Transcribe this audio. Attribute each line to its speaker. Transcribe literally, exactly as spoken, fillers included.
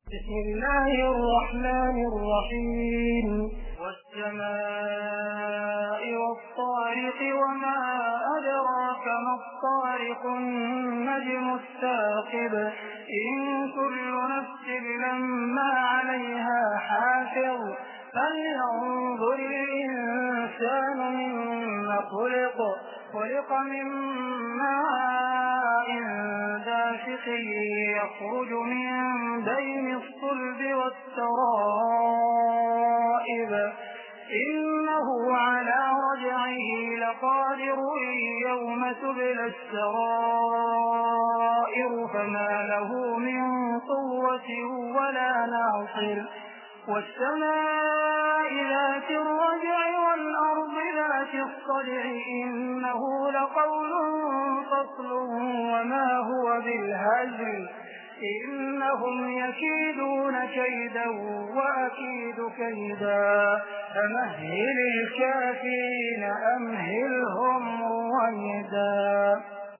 Speaker 1: بسم الله الرحمن الرحيم والسماء والطارق وما أدراك ما الطارق النجم الثاقب إن كل نفس لما عليها حافظ فلينظر الإنسان مما خلق خلق من ماء دافق يخرج من بين الصلب والترائب إنه على رجعه لقادر يوم تبلى السرائر فما له من قوة ولا ناصر والسماء ذات الرجع والأرض ذات الصدع إنه لقول فصل وما هو بالهزل إنهم يكيدون كيدا وأكيد كيدا فمهل الكافرين أمهلهم رويدا.